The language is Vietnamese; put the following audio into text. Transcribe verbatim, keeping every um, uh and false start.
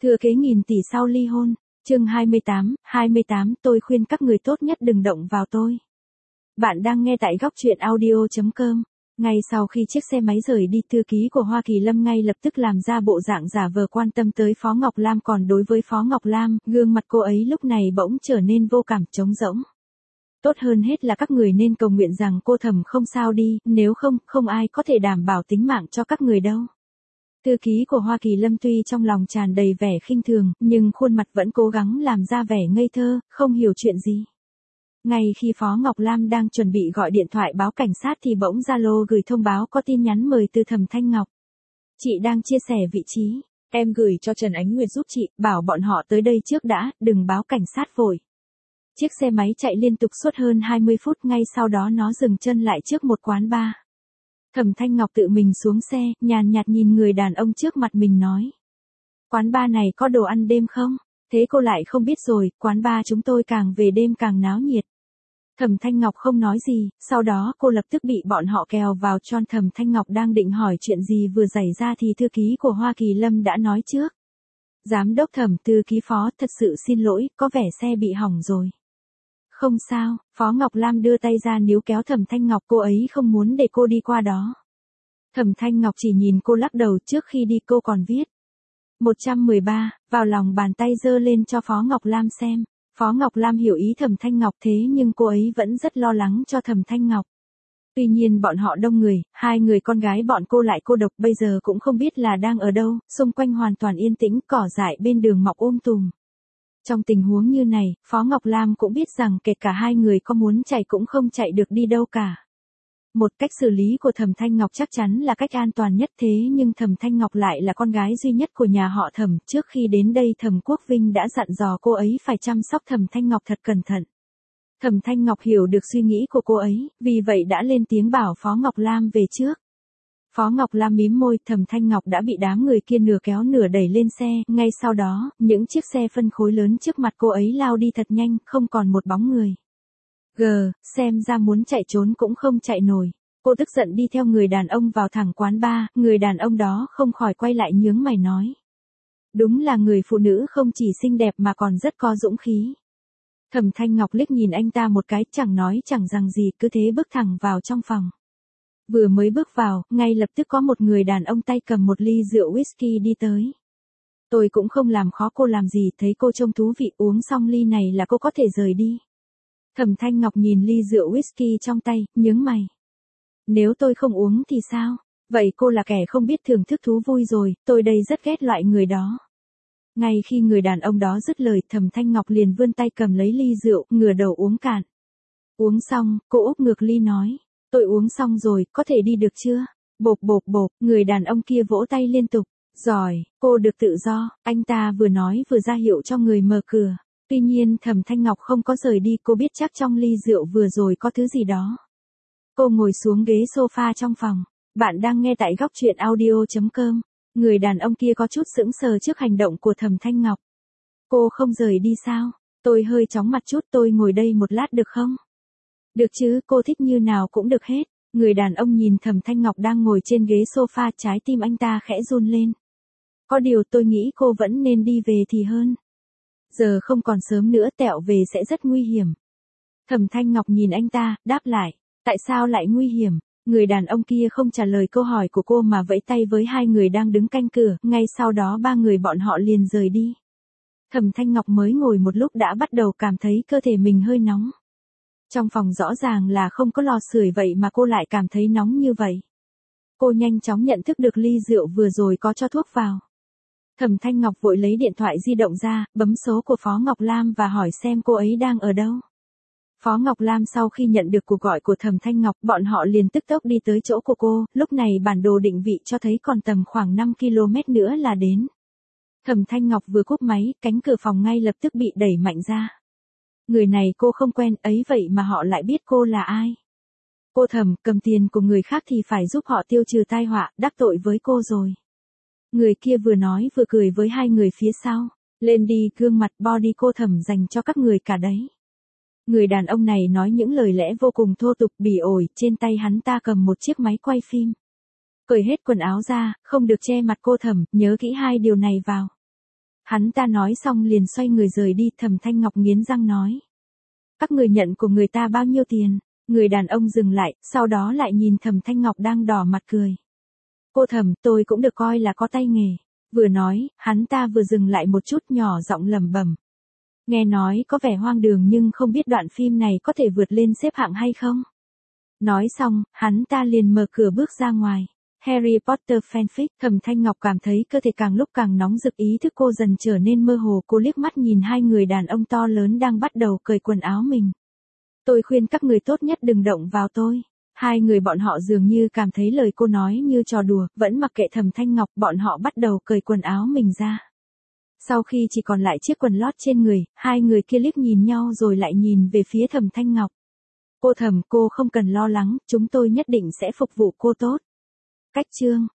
Thừa kế nghìn tỷ sau ly hôn. Chương hai mươi tám, hai mươi tám tôi khuyên các người tốt nhất đừng động vào tôi. Bạn đang nghe tại góc truyện audio chấm com. Ngay sau khi chiếc xe máy rời đi, thư ký của Hoa Kỳ Lâm ngay lập tức làm ra bộ dạng giả vờ quan tâm tới Phó Ngọc Lam, còn đối với Phó Ngọc Lam, gương mặt cô ấy lúc này bỗng trở nên vô cảm, trống rỗng. Tốt hơn hết là các người nên cầu nguyện rằng cô Thẩm không sao đi, nếu không, không ai có thể đảm bảo tính mạng cho các người đâu. Thư ký của Hoa Kỳ Lâm tuy trong lòng tràn đầy vẻ khinh thường, nhưng khuôn mặt vẫn cố gắng làm ra vẻ ngây thơ, không hiểu chuyện gì. Ngay khi Phó Ngọc Lam đang chuẩn bị gọi điện thoại báo cảnh sát thì bỗng Zalo gửi thông báo có tin nhắn mời từ Thẩm Thanh Ngọc. Chị đang chia sẻ vị trí, em gửi cho Trần Ánh Nguyệt giúp chị, bảo bọn họ tới đây trước đã, đừng báo cảnh sát vội. Chiếc xe máy chạy liên tục suốt hơn hai mươi phút, ngay sau đó nó dừng chân lại trước một quán bar. Thẩm Thanh Ngọc tự mình xuống xe, nhàn nhạt nhìn người đàn ông trước mặt mình nói. Quán bar này có đồ ăn đêm không? Thế cô lại không biết rồi, quán bar chúng tôi càng về đêm càng náo nhiệt. Thẩm Thanh Ngọc không nói gì, sau đó cô lập tức bị bọn họ kéo vào tròn. Thẩm Thanh Ngọc đang định hỏi chuyện gì vừa xảy ra thì thư ký của Hoa Kỳ Lâm đã nói trước. Giám đốc Thẩm, thư ký Phó, thật sự xin lỗi, có vẻ xe bị hỏng rồi. Không sao, Phó Ngọc Lam đưa tay ra níu kéo Thẩm Thanh Ngọc, cô ấy không muốn để cô đi qua đó. Thẩm Thanh Ngọc chỉ nhìn cô lắc đầu, trước khi đi cô còn viết. một trăm mười ba, vào lòng bàn tay giơ lên cho Phó Ngọc Lam xem. Phó Ngọc Lam hiểu ý Thẩm Thanh Ngọc, thế nhưng cô ấy vẫn rất lo lắng cho Thẩm Thanh Ngọc. Tuy nhiên bọn họ đông người, hai người con gái bọn cô lại cô độc, bây giờ cũng không biết là đang ở đâu, xung quanh hoàn toàn yên tĩnh, cỏ dại bên đường mọc um tùm. Trong tình huống như này, Phó Ngọc Lam cũng biết rằng kể cả hai người có muốn chạy cũng không chạy được đi đâu cả. Một cách xử lý của Thẩm Thanh Ngọc chắc chắn là cách an toàn nhất, thế nhưng Thẩm Thanh Ngọc lại là con gái duy nhất của nhà họ Thẩm. Trước khi đến đây Thẩm Quốc Vinh đã dặn dò cô ấy phải chăm sóc Thẩm Thanh Ngọc thật cẩn thận. Thẩm Thanh Ngọc hiểu được suy nghĩ của cô ấy, vì vậy đã lên tiếng bảo Phó Ngọc Lam về trước. Phó Ngọc Lam mím môi, Thẩm Thanh Ngọc đã bị đám người kia nửa kéo nửa đẩy lên xe, ngay sau đó, những chiếc xe phân khối lớn trước mặt cô ấy lao đi thật nhanh, không còn một bóng người. Gờ, xem ra muốn chạy trốn cũng không chạy nổi. Cô tức giận đi theo người đàn ông vào thẳng quán bar, người đàn ông đó không khỏi quay lại nhướng mày nói. Đúng là người phụ nữ không chỉ xinh đẹp mà còn rất có dũng khí. Thẩm Thanh Ngọc liếc nhìn anh ta một cái, chẳng nói chẳng rằng gì, cứ thế bước thẳng vào trong phòng. Vừa mới bước vào, ngay lập tức có một người đàn ông tay cầm một ly rượu whisky đi tới. Tôi cũng không làm khó cô làm gì, thấy cô trông thú vị, uống xong ly này là cô có thể rời đi. Thẩm Thanh Ngọc nhìn ly rượu whisky trong tay, nhướng mày. Nếu tôi không uống thì sao? Vậy cô là kẻ không biết thưởng thức thú vui rồi, tôi đây rất ghét loại người đó. Ngay khi người đàn ông đó dứt lời, Thẩm Thanh Ngọc liền vươn tay cầm lấy ly rượu, ngửa đầu uống cạn. Uống xong, cô úp ngược ly nói. Tôi uống xong rồi, có thể đi được chưa? Bộp bộp bộp, người đàn ông kia vỗ tay liên tục. Giỏi, cô được tự do, anh ta vừa nói vừa ra hiệu cho người mở cửa. Tuy nhiên Thẩm Thanh Ngọc không có rời đi, cô biết chắc trong ly rượu vừa rồi có thứ gì đó. Cô ngồi xuống ghế sofa trong phòng. Bạn đang nghe tại góc truyện audio chấm com. Người đàn ông kia có chút sững sờ trước hành động của Thẩm Thanh Ngọc. Cô không rời đi sao? Tôi hơi chóng mặt chút, tôi ngồi đây một lát được không? Được chứ, cô thích như nào cũng được hết. Người đàn ông nhìn Thẩm Thanh Ngọc đang ngồi trên ghế sofa, trái tim anh ta khẽ run lên. Có điều tôi nghĩ cô vẫn nên đi về thì hơn. Giờ không còn sớm nữa, tẹo về sẽ rất nguy hiểm. Thẩm Thanh Ngọc nhìn anh ta, đáp lại. Tại sao lại nguy hiểm? Người đàn ông kia không trả lời câu hỏi của cô mà vẫy tay với hai người đang đứng canh cửa, ngay sau đó ba người bọn họ liền rời đi. Thẩm Thanh Ngọc mới ngồi một lúc đã bắt đầu cảm thấy cơ thể mình hơi nóng. Trong phòng rõ ràng là không có lò sưởi vậy mà cô lại cảm thấy nóng như vậy. Cô nhanh chóng nhận thức được ly rượu vừa rồi có cho thuốc vào. Thẩm Thanh Ngọc vội lấy điện thoại di động ra, bấm số của Phó Ngọc Lam và hỏi xem cô ấy đang ở đâu. Phó Ngọc Lam sau khi nhận được cuộc gọi của Thẩm Thanh Ngọc, bọn họ liền tức tốc đi tới chỗ của cô, lúc này bản đồ định vị cho thấy còn tầm khoảng năm ki lô mét nữa là đến. Thẩm Thanh Ngọc vừa cúp máy, cánh cửa phòng ngay lập tức bị đẩy mạnh ra. Người này cô không quen, ấy vậy mà họ lại biết cô là ai. Cô Thẩm, cầm tiền của người khác thì phải giúp họ tiêu trừ tai họa, đắc tội với cô rồi. Người kia vừa nói vừa cười với hai người phía sau. Lên đi, gương mặt body cô Thẩm dành cho các người cả đấy. Người đàn ông này nói những lời lẽ vô cùng thô tục bỉ ổi, trên tay hắn ta cầm một chiếc máy quay phim. Cởi hết quần áo ra, không được che mặt cô Thẩm, nhớ kỹ hai điều này vào. Hắn ta nói xong liền xoay người rời đi. Thẩm Thanh Ngọc nghiến răng nói. Các người nhận của người ta bao nhiêu tiền? Người đàn ông dừng lại, sau đó lại nhìn Thẩm Thanh Ngọc đang đỏ mặt cười. Cô Thẩm, tôi cũng được coi là có tay nghề. Vừa nói, hắn ta vừa dừng lại một chút nhỏ giọng lẩm bẩm. Nghe nói có vẻ hoang đường nhưng không biết đoạn phim này có thể vượt lên xếp hạng hay không? Nói xong, hắn ta liền mở cửa bước ra ngoài. Harry Potter fanfic. Thẩm Thanh Ngọc cảm thấy cơ thể càng lúc càng nóng rực, ý thức cô dần trở nên mơ hồ. Cô liếc mắt nhìn hai người đàn ông to lớn đang bắt đầu cởi quần áo mình. Tôi khuyên các người tốt nhất đừng động vào tôi. Hai người bọn họ dường như cảm thấy lời cô nói như trò đùa, vẫn mặc kệ Thẩm Thanh Ngọc, bọn họ bắt đầu cởi quần áo mình ra. Sau khi chỉ còn lại chiếc quần lót trên người, hai người kia liếc nhìn nhau rồi lại nhìn về phía Thẩm Thanh Ngọc. Cô Thẩm, cô không cần lo lắng, chúng tôi nhất định sẽ phục vụ cô tốt. Cách chương